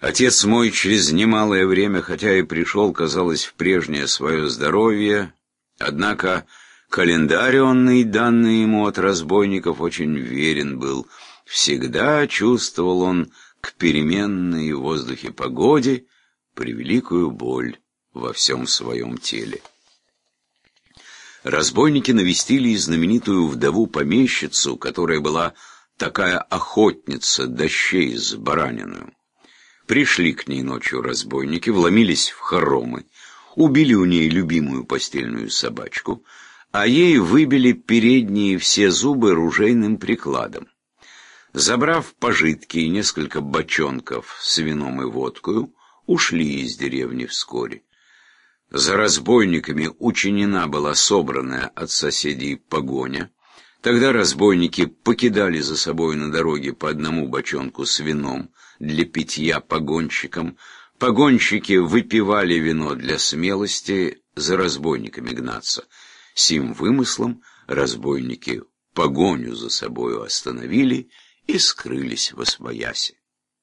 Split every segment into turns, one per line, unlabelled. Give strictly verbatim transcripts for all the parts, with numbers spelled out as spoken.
Отец мой через немалое время, хотя и пришел, казалось, в прежнее свое здоровье, однако календарионный, данный ему от разбойников, очень верен был. Всегда чувствовал он к переменной в воздухе погоде превеликую боль во всем своем теле. Разбойники навестили и знаменитую вдову-помещицу, которая была такая охотница дощей с бараниною. Пришли к ней ночью разбойники, вломились в хоромы, убили у ней любимую постельную собачку, а ей выбили передние все зубы ружейным прикладом. Забрав пожитки и несколько бочонков с вином и водкою, ушли из деревни вскоре. За разбойниками учинена была собранная от соседей погоня. Тогда разбойники покидали за собой на дороге по одному бочонку с вином для питья погонщикам. Погонщики выпивали вино для смелости за разбойниками гнаться. Сим вымыслом разбойники погоню за собою остановили и скрылись восвояси.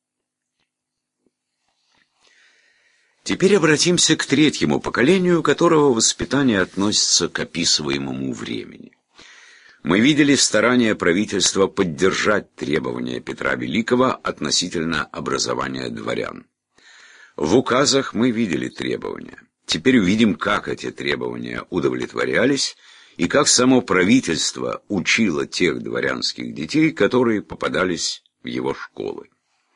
Теперь обратимся к третьему поколению, которого воспитание относится к описываемому времени. Мы видели старания правительства поддержать требования Петра Великого относительно образования дворян. В указах мы видели требования. Теперь увидим, как эти требования удовлетворялись и как само правительство учило тех дворянских детей, которые попадались в его школы.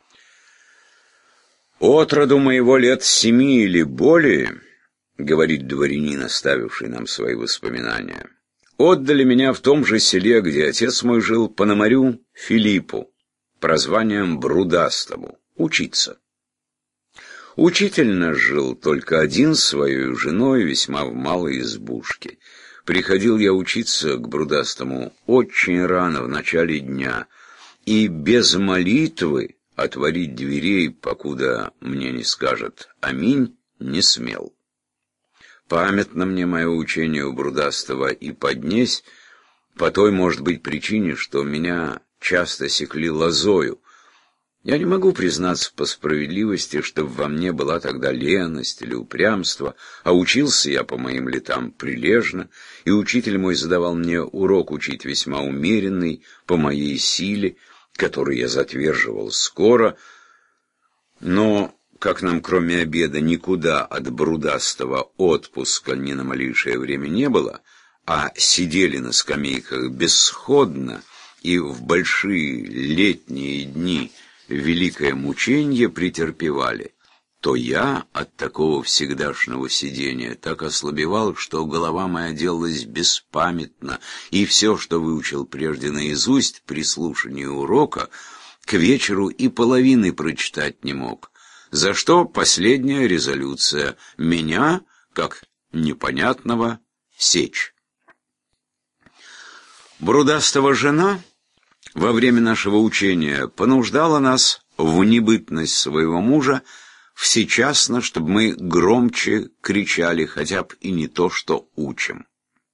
«От роду моего лет семи или более, — говорит дворянин, оставивший нам свои воспоминания, — отдали меня в том же селе, где отец мой жил, Пономарю Филиппу, прозванием Брудастому, учиться. Учитель наш жил только один с своей женой, весьма в малой избушке. Приходил я учиться к Брудастому очень рано, в начале дня, и без молитвы отворить дверей, покуда мне не скажет «Аминь», не смел. Памятно мне мое учение у Брудастого и поднесь, по той, может быть, причине, что меня часто секли лозою. Я не могу признаться по справедливости, чтобы во мне была тогда леность или упрямство, а учился я по моим летам прилежно, и учитель мой задавал мне урок учить весьма умеренный, по моей силе, который я затверживал скоро, но, как нам кроме обеда никуда от Брудастого отпуска ни на малейшее время не было, а сидели на скамейках бессходно, и в большие летние дни великое мученье претерпевали, то я от такого всегдашнего сидения так ослабевал, что голова моя делалась беспамятна, и все, что выучил прежде наизусть при слушании урока, к вечеру и половины прочитать не мог, за что последняя резолюция — меня, как непонятного, сечь. Брудастого жена во время нашего учения понуждала нас в небытность своего мужа всечасно, чтобы мы громче кричали, хотя бы и не то, что учим.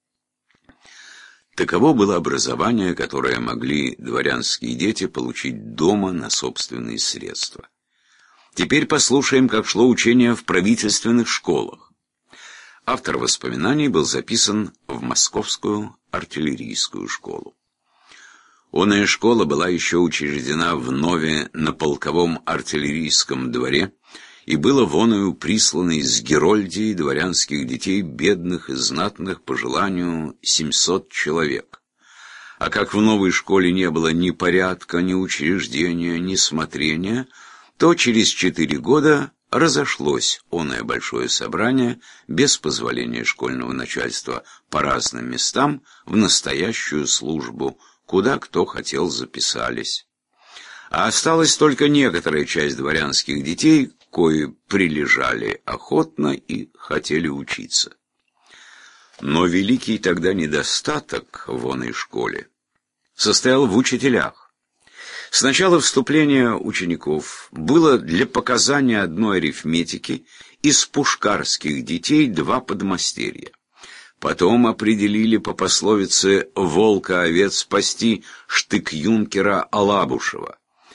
Таково было образование, которое могли дворянские дети получить дома на собственные средства. Теперь послушаем, как шло учение в правительственных школах. Автор воспоминаний был записан в Московскую артиллерийскую школу. Оная школа была еще учреждена вновь на полковом артиллерийском дворе, и было воною прислано из Герольдии дворянских детей, бедных и знатных, по желанию семьсот человек. А как в новой школе не было ни порядка, ни учреждения, ни смотрения, то через четыре года разошлось оное большое собрание без позволения школьного начальства по разным местам в настоящую службу, куда кто хотел записались. А осталась только некоторая часть дворянских детей, кои прилежали охотно и хотели учиться. Но великий тогда недостаток в оной школе состоял в учителях. С начала вступления учеников было для показания одной арифметики из пушкарских детей два подмастерья. Потом определили по пословице «волка овец спасти» штык-юнкера Алабушева.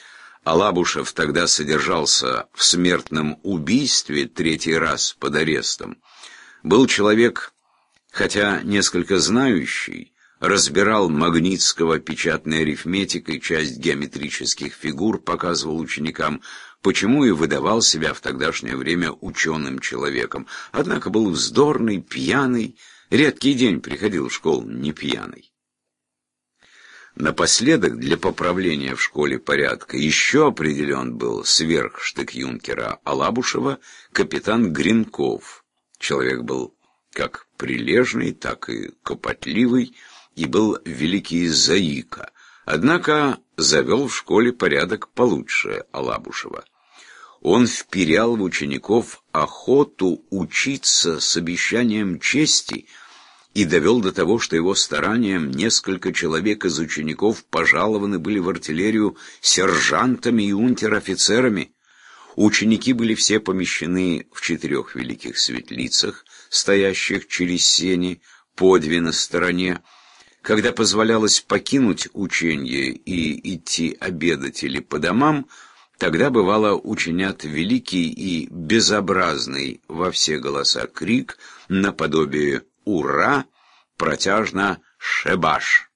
Алабушев тогда содержался в смертном убийстве третий раз под арестом, был человек, хотя несколько знающий, разбирал Магнитского печатной арифметикой, часть геометрических фигур, показывал ученикам, почему и выдавал себя в тогдашнее время ученым человеком. Однако был вздорный, пьяный, редкий день приходил в школу не пьяный. Напоследок, для поправления в школе порядка, еще определен был сверх штык-юнкера Алабушева капитан Гринков. Человек был как прилежный, так и копотливый, и был великий заика, однако завел в школе порядок получше Алабушева. Он вперял в учеников охоту учиться с обещанием чести и довел до того, что его старанием несколько человек из учеников пожалованы были в артиллерию сержантами и унтер-офицерами. Ученики были все помещены в четырех великих светлицах, стоящих через сени, по две на стороне. Когда позволялось покинуть ученье и идти обедать или по домам, тогда, бывало, учинят великий и безобразный во все голоса крик, наподобие «Ура!», протяжно «Шебаш!».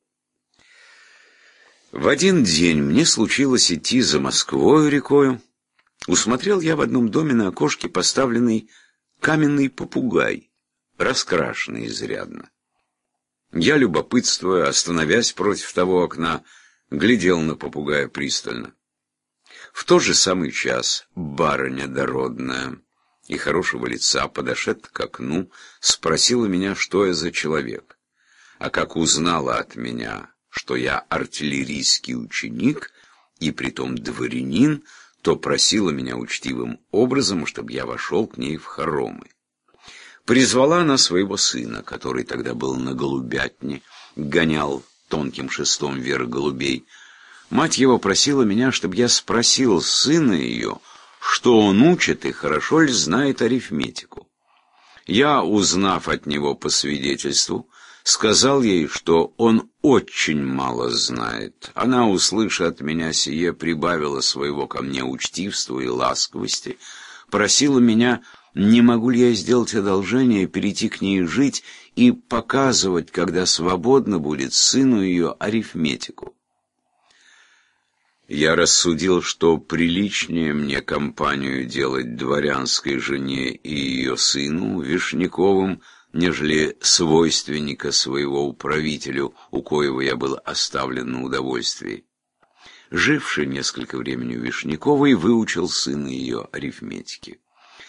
В один день мне случилось идти за Москвою рекою. Усмотрел я в одном доме на окошке поставленный каменный попугай, раскрашенный изрядно. Я, любопытствуя, остановясь против того окна, глядел на попугая пристально. В тот же самый час барыня дородная и хорошего лица, подошед к окну, спросила меня, что я за человек. А как узнала от меня, что я артиллерийский ученик и притом дворянин, то просила меня учтивым образом, чтобы я вошел к ней в хоромы. Призвала она своего сына, который тогда был на голубятне, гонял тонким шестом вверх голубей. Мать его просила меня, чтобы я спросил сына ее, что он учит и хорошо ли знает арифметику. Я, узнав от него по свидетельству, сказал ей, что он очень мало знает. Она, услыша от меня сие, прибавила своего ко мне учтивства и ласковости, просила меня, не могу ли я сделать одолжение, перейти к ней жить и показывать, когда свободно будет, сыну ее арифметику. Я рассудил, что приличнее мне компанию делать дворянской жене и ее сыну, Вишняковым, нежели свойственника своего управителю, у коего я был оставлен на удовольствии. Живший несколько времени у Вишняковой, выучил сына ее арифметики.